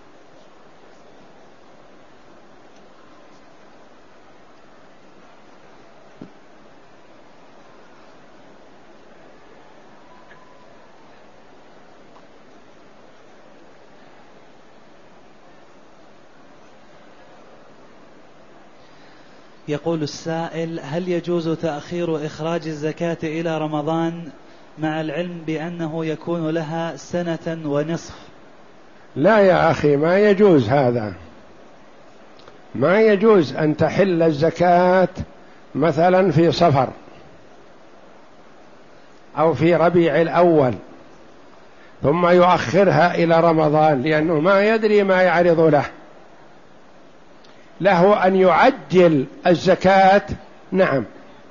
Speaker 2: يقول السائل: هل يجوز تأخير إخراج الزكاة إلى رمضان مع العلم بأنه يكون لها سنة ونصف؟
Speaker 1: لا يا أخي، ما يجوز هذا. ما يجوز أن تحل الزكاة مثلا في صفر أو في ربيع الأول ثم يؤخرها إلى رمضان، لأنه ما يدري ما يعرض له. له أن يعجل الزكاة، نعم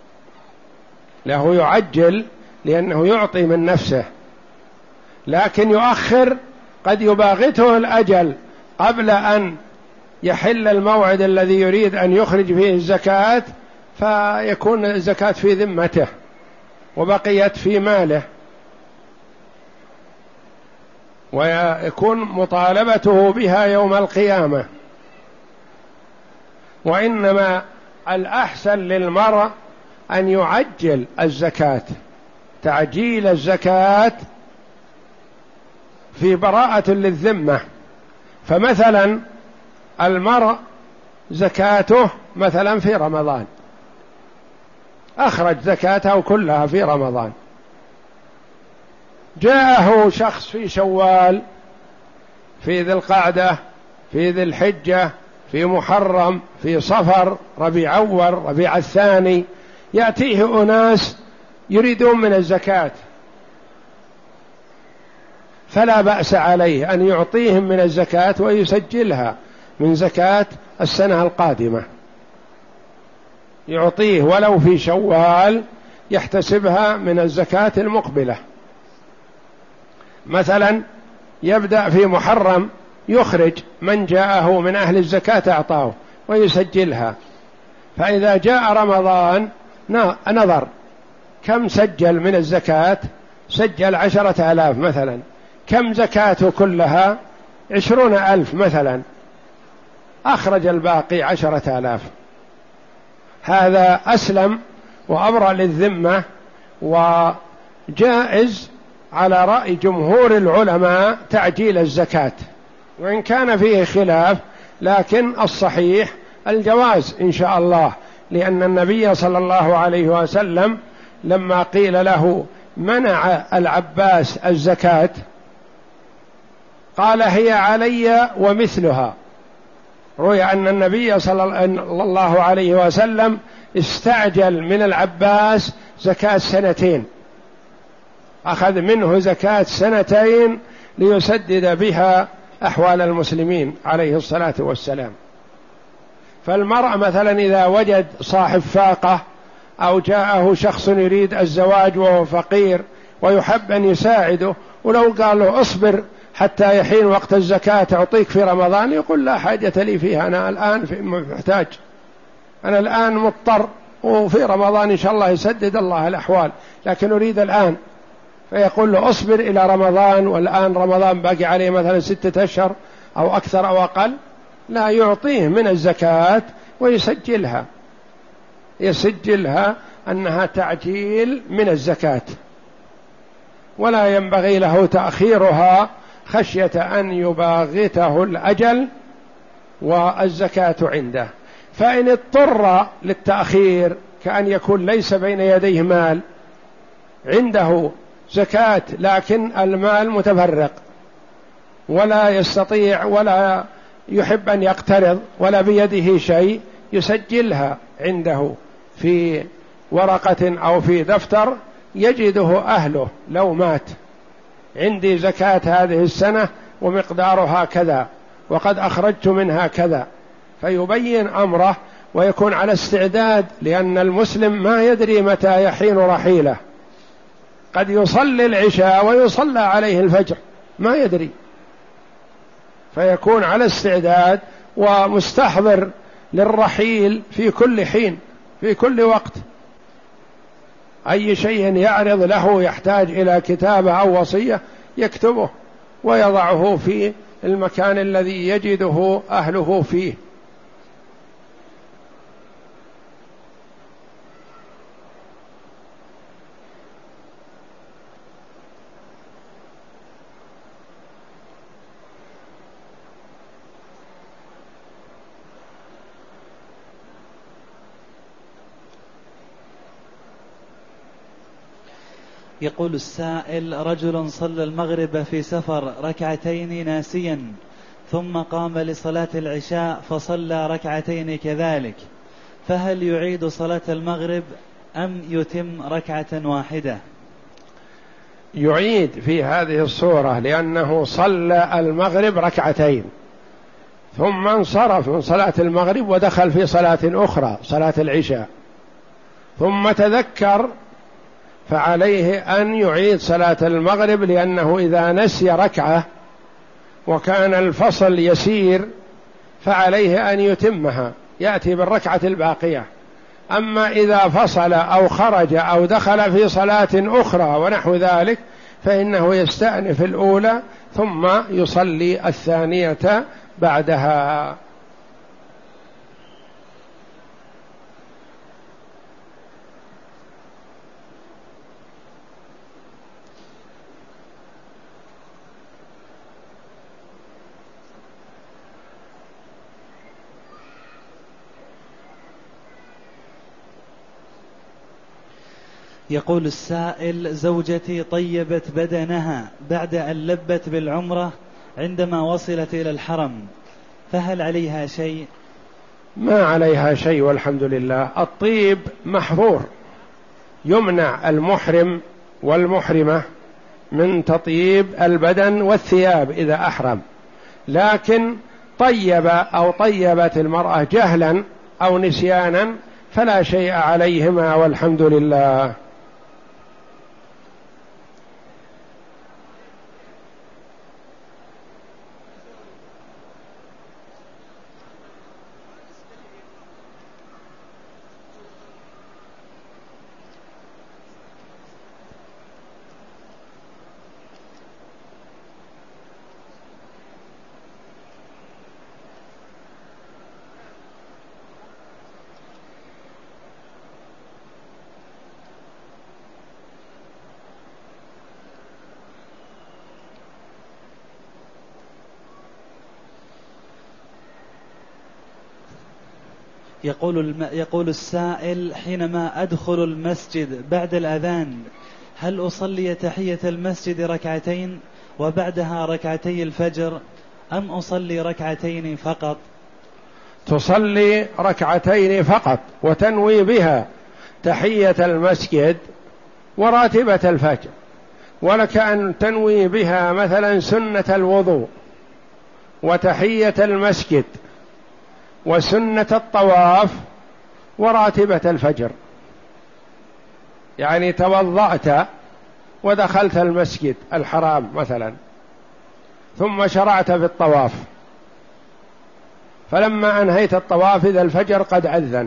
Speaker 1: له يعجل لأنه يعطي من نفسه، لكن يؤخر قد يباغته الأجل قبل أن يحل الموعد الذي يريد أن يخرج فيه الزكاة، فيكون الزكاة في ذمته وبقيت في ماله، ويكون مطالبته بها يوم القيامة. وإنما الأحسن للمرء أن يعجل الزكاة، تعجيل الزكاة في براءة للذمة. فمثلا المرء زكاته مثلا في رمضان، أخرج زكاته كلها في رمضان، جاءه شخص في شوال، في ذي القعدة، في ذي الحجة، في محرم، في صفر، ربيع أول، ربيع الثاني، يأتيه أناس يريدون من الزكاة، فلا بأس عليه أن يعطيهم من الزكاة ويسجلها من زكاة السنة القادمة، يعطيه ولو في شوال يحتسبها من الزكاة المقبلة. مثلا يبدأ في محرم يخرج من جاءه من أهل الزكاة أعطاه ويسجلها، فإذا جاء رمضان نظر كم سجل من الزكاة، سجل عشرة آلاف مثلا، كم زكاته كلها؟ عشرون ألف مثلا، أخرج الباقي عشرة آلاف. هذا أسلم وأبرأ للذمة وجائز على رأي جمهور العلماء تعجيل الزكاة، وإن كان فيه خلاف لكن الصحيح الجواز إن شاء الله، لأن النبي صلى الله عليه وسلم لما قيل له منع العباس الزكاة قال هي علي ومثلها. روي أن النبي صلى الله عليه وسلم استعجل من العباس زكاة سنتين، أخذ منه زكاة سنتين ليسدد بها أحوال المسلمين عليه الصلاة والسلام. فالمرء مثلا إذا وجد صاحب فاقة أو جاءه شخص يريد الزواج وهو فقير ويحب أن يساعده، ولو قال له اصبر حتى يحين وقت الزكاة أعطيك في رمضان، يقول لا حاجة لي فيها، أنا الآن في محتاج، أنا الآن مضطر، وفي رمضان إن شاء الله يسدد الله الأحوال، لكن أريد الآن. فيقول له اصبر إلى رمضان، والآن رمضان باقي عليه مثلا ستة أشهر أو أكثر أو أقل، لا، يعطيه من الزكاة ويسجلها، يسجلها أنها تعجيل من الزكاة، ولا ينبغي له تأخيرها خشية أن يباغته الأجل والزكاة عنده. فإن اضطر للتأخير كأن يكون ليس بين يديه مال، عنده زكاة لكن المال متفرق ولا يستطيع ولا يحب أن يقترض ولا بيده شيء، يسجلها عنده في ورقة أو في دفتر يجده أهله لو مات، عندي زكاة هذه السنة ومقدارها كذا وقد أخرجت منها كذا، فيبين أمره ويكون على استعداد، لأن المسلم ما يدري متى يحين رحيله، قد يصلي العشاء ويصلى عليه الفجر ما يدري، فيكون على استعداد ومستحضر للرحيل في كل حين في كل وقت. أي شيء يعرض له يحتاج إلى كتابة أو وصية يكتبه ويضعه في المكان الذي يجده أهله فيه.
Speaker 2: يقول السائل: رجل صلى المغرب في سفر ركعتين ناسيا، ثم قام لصلاة العشاء فصلى ركعتين كذلك، فهل يعيد صلاة المغرب أم يتم ركعة واحدة؟
Speaker 1: يعيد في هذه الصورة، لأنه صلى المغرب ركعتين ثم انصرف من صلاة المغرب ودخل في صلاة أخرى صلاة العشاء، ثم تذكر، فعليه أن يعيد صلاة المغرب، لأنه إذا نسي ركعة وكان الفصل يسير فعليه أن يتمها، يأتي بالركعة الباقية. أما إذا فصل أو خرج أو دخل في صلاة أخرى ونحو ذلك فإنه يستأنف الأولى ثم يصلي الثانية بعدها.
Speaker 2: يقول السائل: زوجتي طيبت بدنها بعد أن لبت بالعمرة عندما وصلت إلى الحرم، فهل عليها شيء؟
Speaker 1: ما عليها شيء والحمد لله. الطيب محظور، يمنع المحرم والمحرمة من تطيب البدن والثياب إذا أحرم، لكن طيب أو طيبت المرأة جهلا أو نسيانا فلا شيء عليهما والحمد لله.
Speaker 2: يقول الم... يقول السائل: حينما أدخل المسجد بعد الأذان هل أصلي تحية المسجد ركعتين وبعدها ركعتي الفجر أم أصلي ركعتين فقط؟
Speaker 1: تصلي ركعتين فقط وتنوي بها تحية المسجد وراتبة الفجر، ولك أن تنوي بها مثلا سنة الوضوء وتحية المسجد وسنة الطواف وراتبة الفجر. يعني توضأت ودخلت المسجد الحرام مثلا ثم شرعت في الطواف، فلما أنهيت الطواف إذا الفجر قد أذن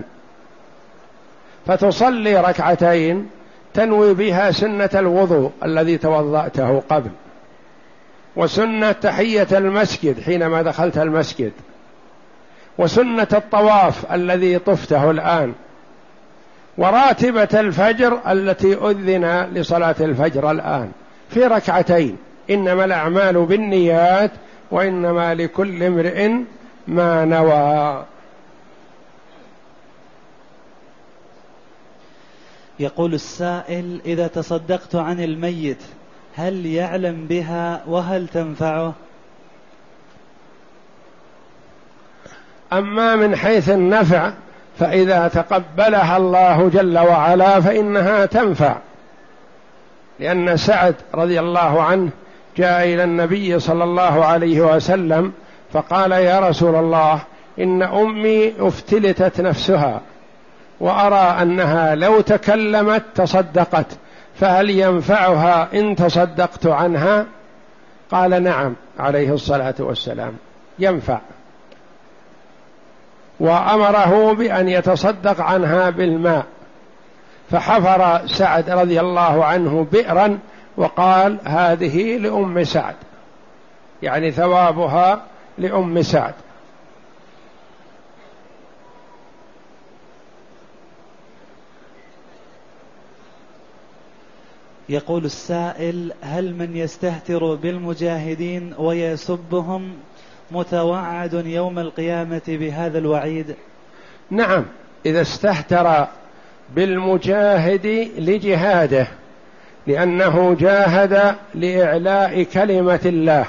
Speaker 1: فتصلي ركعتين تنوي بها سنة الوضوء الذي توضأته قبل، وسنة تحية المسجد حينما دخلت المسجد، وسنة الطواف الذي طفته الآن، وراتبة الفجر التي أذن لصلاة الفجر الآن في ركعتين. إنما الأعمال بالنيات وإنما لكل امرئ ما نوى.
Speaker 2: يقول السائل: إذا تصدقت عن الميت هل يعلم بها وهل تنفعه؟
Speaker 1: أما من حيث النفع فإذا تقبلها الله جل وعلا فإنها تنفع، لأن سعد رضي الله عنه جاء إلى النبي صلى الله عليه وسلم فقال: يا رسول الله، إن أمي افتلتت نفسها وأرى أنها لو تكلمت تصدقت، فهل ينفعها إن تصدقت عنها؟ قال: نعم عليه الصلاة والسلام ينفع، وأمره بأن يتصدق عنها بالماء، فحفر سعد رضي الله عنه بئرا وقال: هذه لأم سعد، يعني ثوابها لأم سعد.
Speaker 2: يقول السائل: هل من يستهتر بالمجاهدين ويسبهم متوعد يوم القيامة بهذا الوعيد؟
Speaker 1: نعم، إذا استهتر بالمجاهد لجهاده لأنه جاهد لإعلاء كلمة الله،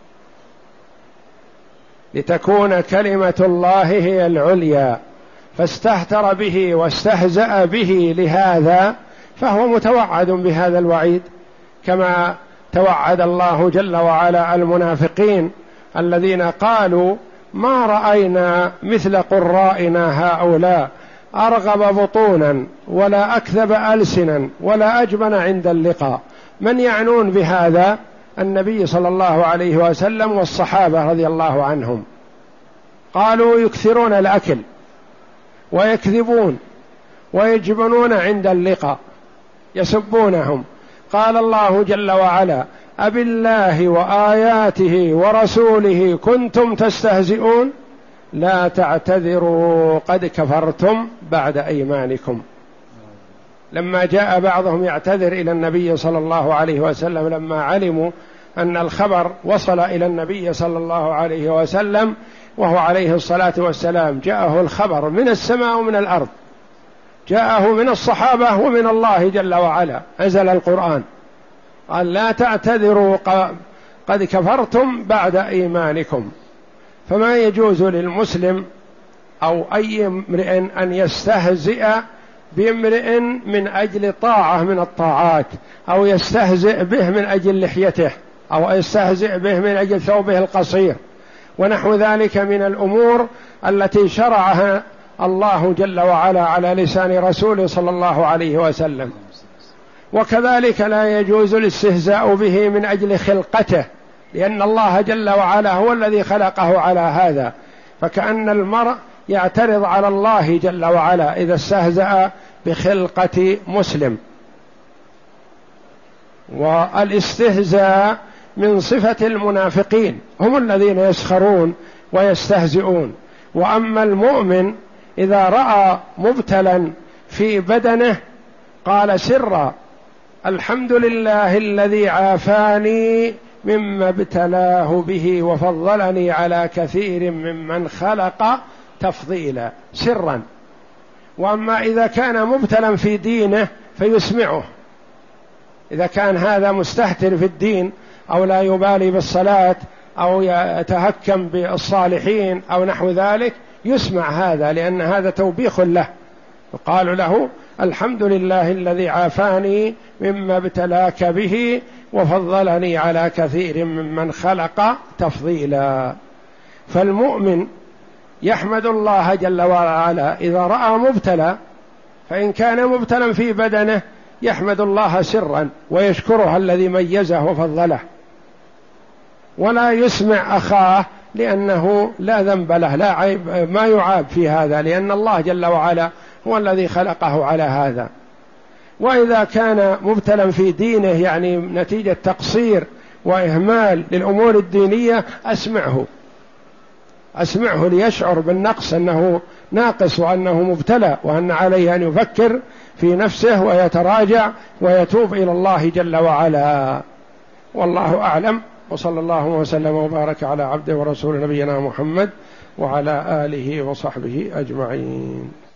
Speaker 1: لتكون كلمة الله هي العليا، فاستهتر به واستهزأ به لهذا فهو متوعد بهذا الوعيد، كما توعد الله جل وعلا المنافقين الذين قالوا: ما رأينا مثل قرائنا هؤلاء أرغب بطونا ولا أكذب ألسنا ولا أجبن عند اللقاء. من يعنون بهذا؟ النبي صلى الله عليه وسلم والصحابة رضي الله عنهم. قالوا: يكثرون الأكل ويكذبون ويجبنون عند اللقاء، يسبونهم. قال الله جل وعلا: أبالله وآياته ورسوله كنتم تستهزئون لا تعتذروا قد كفرتم بعد أيمانكم. لما جاء بعضهم يعتذر إلى النبي صلى الله عليه وسلم لما علموا أن الخبر وصل إلى النبي صلى الله عليه وسلم وهو عليه الصلاة والسلام جاءه الخبر من السماء ومن الأرض، جاءه من الصحابة ومن الله جل وعلا، أنزل القرآن قال: لا تعتذروا قد كفرتم بعد إيمانكم. فما يجوز للمسلم أو أي امرئ أن يستهزئ بامرئ من أجل طاعة من الطاعات، أو يستهزئ به من أجل لحيته، أو يستهزئ به من أجل ثوبه القصير، ونحو ذلك من الأمور التي شرعها الله جل وعلا على لسان رسوله صلى الله عليه وسلم. وكذلك لا يجوز الاستهزاء به من أجل خلقته، لأن الله جل وعلا هو الذي خلقه على هذا، فكأن المرء يعترض على الله جل وعلا إذا استهزأ بخلقة مسلم. والاستهزاء من صفة المنافقين، هم الذين يسخرون ويستهزئون. وأما المؤمن إذا رأى مبتلا في بدنه قال سرا: الحمد لله الذي عافاني مما ابتلاه به وفضلني على كثير ممن خلق تفضيلا سرا. وأما إذا كان مبتلا في دينه فيسمعه، إذا كان هذا مستهتر في الدين أو لا يبالي بالصلاة أو يتهكم بالصالحين أو نحو ذلك يسمع هذا، لأن هذا توبيخ له، يقال له الحمد لله الذي عافاني مما ابتلاك به وفضلني على كثير ممن خلق تفضيلا. فالمؤمن يحمد الله جل وعلا إذا رأى مبتلى، فإن كان مبتلا في بدنه يحمد الله سرا ويشكره الذي ميزه وفضله، ولا يسمع أخاه لأنه لا ذنب له، لا عيب، ما يعاب في هذا، لأن الله جل وعلا هو الذي خلقه على هذا. وإذا كان مبتلا في دينه يعني نتيجة تقصير وإهمال للأمور الدينية أسمعه أسمعه ليشعر بالنقص، أنه ناقص وأنه مبتلى، وأن عليه أن يفكر في نفسه ويتراجع ويتوب إلى الله جل وعلا. والله أعلم، وصلى الله وسلم وبارك على عبده ورسول نبينا محمد وعلى آله وصحبه أجمعين.